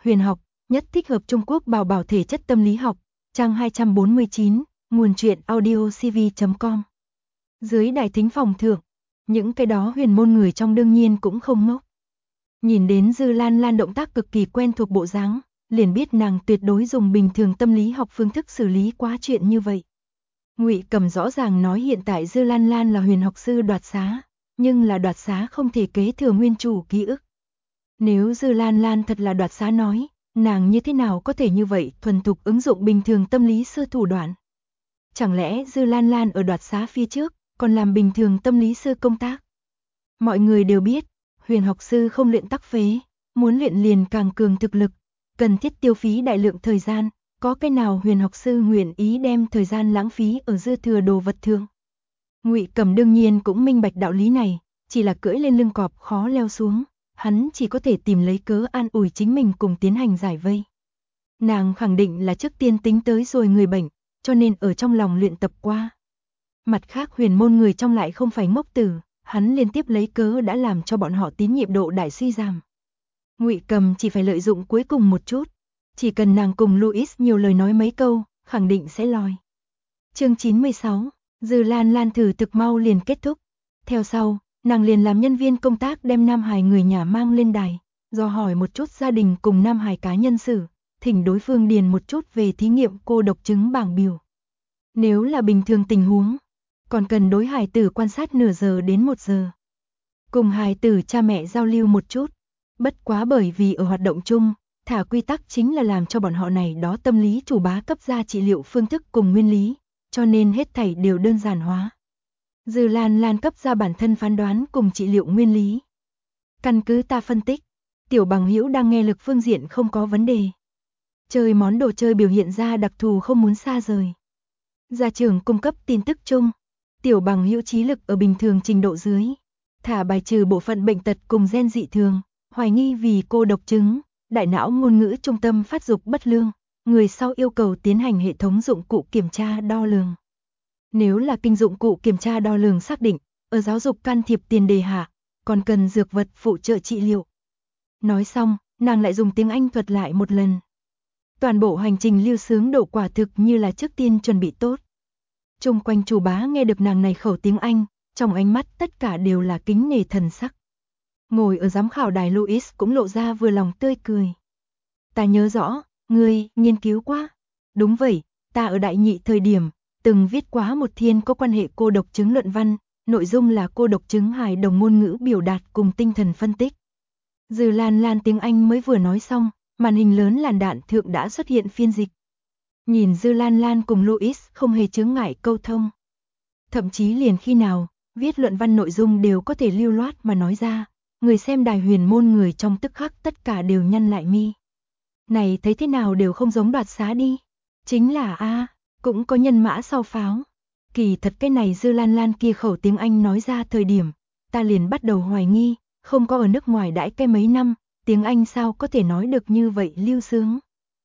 Huyền học, nhất thích hợp Trung Quốc bảo bảo thể chất tâm lý học, trang 249, nguồn truyện audiocv.com. Dưới đài thính phòng thượng, những cái đó huyền môn người trong đương nhiên cũng không ngốc. Nhìn đến Dư Lan Lan động tác cực kỳ quen thuộc bộ dáng, liền biết nàng tuyệt đối dùng bình thường tâm lý học phương thức xử lý quá chuyện như vậy. Ngụy Cầm rõ ràng nói hiện tại Dư Lan Lan là huyền học sư đoạt xá, nhưng là đoạt xá không thể kế thừa nguyên chủ ký ức. Nếu Dư Lan Lan thật là đoạt xá nói, nàng như thế nào có thể như vậy thuần thục ứng dụng bình thường tâm lý sư thủ đoạn? Chẳng lẽ Dư Lan Lan ở đoạt xá phía trước, còn làm bình thường tâm lý sư công tác? Mọi người đều biết, huyền học sư không luyện tắc phế, muốn luyện liền càng cường thực lực, cần thiết tiêu phí đại lượng thời gian, có cái nào huyền học sư nguyện ý đem thời gian lãng phí ở dư thừa đồ vật thường? Ngụy Cầm đương nhiên cũng minh bạch đạo lý này, chỉ là cưỡi lên lưng cọp khó leo xuống, hắn chỉ có thể tìm lấy cớ an ủi chính mình cùng tiến hành giải vây. Nàng khẳng định là trước tiên tính tới rồi người bệnh, cho nên ở trong lòng luyện tập qua. Mặt khác huyền môn người trong lại không phải ngốc tử, hắn liên tiếp lấy cớ đã làm cho bọn họ tín nhiệm độ đại suy giảm. Ngụy Cầm chỉ phải lợi dụng cuối cùng một chút, chỉ cần nàng cùng Louis nhiều lời nói mấy câu, khẳng định sẽ lòi. Chương 96, Dư Lan Lan thử thực mau liền kết thúc. Theo sau, nàng liền làm nhân viên công tác đem Nam Hải người nhà mang lên đài, dò hỏi một chút gia đình cùng Nam Hải cá nhân sự, thỉnh đối phương điền một chút về thí nghiệm cô độc chứng bảng biểu. Nếu là bình thường tình huống, còn cần đối hài tử quan sát nửa giờ đến 1 giờ. Cùng hài tử cha mẹ giao lưu một chút, bất quá bởi vì ở hoạt động chung, thả quy tắc chính là làm cho bọn họ này đó tâm lý chủ bá cấp ra trị liệu phương thức cùng nguyên lý, cho nên hết thảy đều đơn giản hóa. Dư Lan Lan cấp ra bản thân phán đoán cùng trị liệu nguyên lý. Căn cứ ta phân tích, tiểu bằng hữu đang nghe lực phương diện không có vấn đề. Chơi món đồ chơi biểu hiện ra đặc thù không muốn xa rời. Gia trưởng cung cấp tin tức chung, tiểu bằng hữu trí lực ở bình thường trình độ dưới, thả bài trừ bộ phận bệnh tật cùng gen dị thường, hoài nghi vì cô độc chứng, đại não ngôn ngữ trung tâm phát dục bất lương, người sau yêu cầu tiến hành hệ thống dụng cụ kiểm tra đo lường. Nếu là kinh dụng cụ kiểm tra đo lường xác định, ở giáo dục can thiệp tiền đề hạ, còn cần dược vật phụ trợ trị liệu. Nói xong, nàng lại dùng tiếng Anh thuật lại một lần. Toàn bộ hành trình lưu sướng độ quả thực như là trước tiên chuẩn bị tốt. Chung quanh chủ bá nghe được nàng này khẩu tiếng Anh, trong ánh mắt tất cả đều là kính nể thần sắc. Ngồi ở giám khảo đài Louis cũng lộ ra vừa lòng tươi cười. Ta nhớ rõ, ngươi nghiên cứu quá. Đúng vậy, ta ở đại nhị thời điểm, từng viết quá một thiên có quan hệ cô độc chứng luận văn, nội dung là cô độc chứng hài đồng ngôn ngữ biểu đạt cùng tinh thần phân tích. Dư Lan Lan tiếng Anh mới vừa nói xong, màn hình lớn làn đạn thượng đã xuất hiện phiên dịch. Nhìn Dư Lan Lan cùng Louis không hề chướng ngại câu thông. Thậm chí liền khi nào, viết luận văn nội dung đều có thể lưu loát mà nói ra, người xem đài huyền môn người trong tức khắc tất cả đều nhăn lại mi. Này thấy thế nào đều không giống đoạt xá đi. Chính là cũng có nhân mã sau pháo. Kỳ thật cái này Dư Lan Lan kia khẩu tiếng Anh nói ra thời điểm, ta liền bắt đầu hoài nghi, không có ở nước ngoài đãi cái mấy năm, tiếng Anh sao có thể nói được như vậy lưu sướng.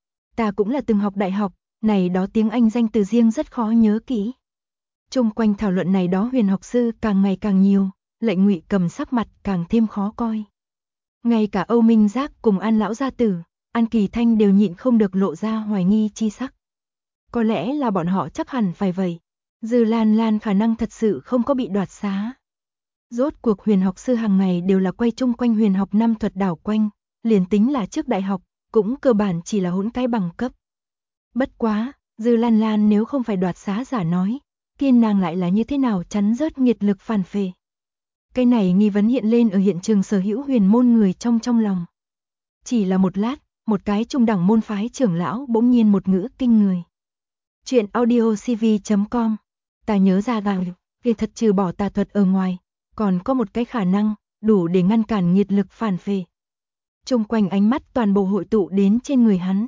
Ta cũng là từng học đại học, này đó tiếng Anh danh từ riêng rất khó nhớ kỹ. Chung quanh thảo luận này đó huyền học sư càng ngày càng nhiều, lệnh Ngụy Cầm sắc mặt càng thêm khó coi. Ngay cả Âu Minh Giác cùng An lão gia tử, An Kỳ Thanh đều nhịn không được lộ ra hoài nghi chi sắc. Có lẽ là bọn họ chắc hẳn phải vậy. Dư Lan Lan khả năng thật sự không có bị đoạt xá. Rốt cuộc huyền học sư hàng ngày đều là quay chung quanh huyền học năm thuật đảo quanh, liền tính là trước đại học, cũng cơ bản chỉ là hỗn cái bằng cấp. Bất quá, Dư Lan Lan nếu không phải đoạt xá giả nói, kiên nàng lại là như thế nào chắn rớt nghiệt lực phản phệ. Cái này nghi vấn hiện lên ở hiện trường sở hữu huyền môn người trong lòng. Chỉ là một lát, một cái trung đẳng môn phái trưởng lão bỗng nhiên một ngữ kinh người. Chuyện audiocv.com. Ta nhớ ra rằng, kỳ thật trừ bỏ tà thuật ở ngoài, còn có một cái khả năng, đủ để ngăn cản nghiệt lực phản phệ. Chung quanh ánh mắt toàn bộ hội tụ đến trên người hắn.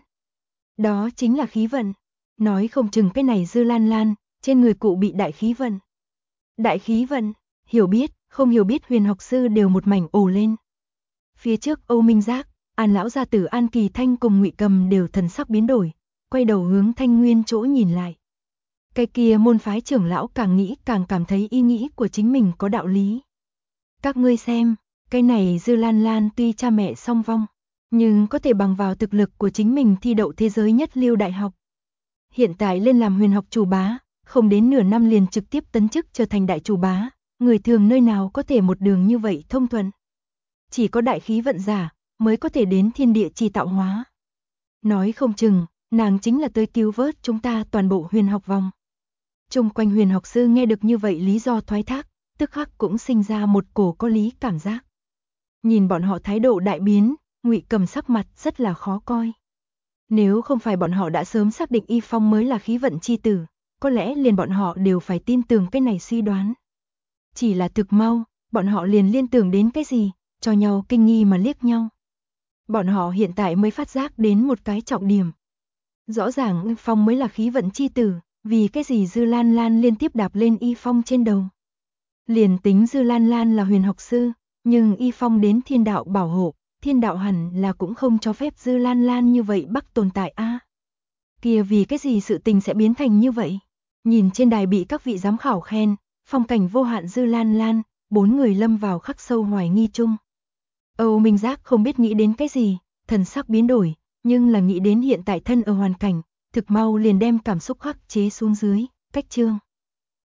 Đó chính là khí vận. Nói không chừng cái này Dư Lan Lan, trên người cụ bị đại khí vận. Đại khí vận, hiểu biết, không hiểu biết huyền học sư đều một mảnh ồ lên. Phía trước Âu Minh Giác, An lão gia tử An Kỳ Thanh cùng Ngụy Cầm đều thần sắc biến đổi, quay đầu hướng Thanh Nguyên chỗ nhìn lại. Cái kia môn phái trưởng lão càng nghĩ càng cảm thấy ý nghĩ của chính mình có đạo lý. Các ngươi xem, cái này Dư Lan Lan tuy cha mẹ song vong, nhưng có thể bằng vào thực lực của chính mình thi đậu thế giới nhất lưu đại học. Hiện tại lên làm huyền học chủ bá, không đến nửa năm liền trực tiếp tấn chức trở thành đại chủ bá, người thường nơi nào có thể một đường như vậy thông thuận. Chỉ có đại khí vận giả mới có thể đến thiên địa chi tạo hóa. Nói không chừng, nàng chính là tới cứu vớt chúng ta toàn bộ huyền học vòng. Chung quanh huyền học sư nghe được như vậy lý do thoái thác, tức khắc cũng sinh ra một cổ có lý cảm giác. Nhìn bọn họ thái độ đại biến, Ngụy Cầm sắc mặt rất là khó coi. Nếu không phải bọn họ đã sớm xác định Y Phong mới là khí vận chi tử, có lẽ liền bọn họ đều phải tin tưởng cái này suy đoán. Chỉ là thực mau, bọn họ liền liên tưởng đến cái gì, cho nhau kinh nghi mà liếc nhau. Bọn họ hiện tại mới phát giác đến một cái trọng điểm. Rõ ràng Y Phong mới là khí vận chi tử, vì cái gì Dư Lan Lan liên tiếp đạp lên Y Phong trên đầu. Liền tính Dư Lan Lan là huyền học sư, nhưng Y Phong đến thiên đạo bảo hộ, thiên đạo hẳn là cũng không cho phép Dư Lan Lan như vậy bắc tồn tại a. Kia vì cái gì sự tình sẽ biến thành như vậy? Nhìn trên đài bị các vị giám khảo khen, phong cảnh vô hạn Dư Lan Lan, 4 người lâm vào khắc sâu hoài nghi chung. Âu Minh Giác không biết nghĩ đến cái gì, thần sắc biến đổi, nhưng là nghĩ đến hiện tại thân ở hoàn cảnh, thực mau liền đem cảm xúc khắc chế xuống dưới, cách chương.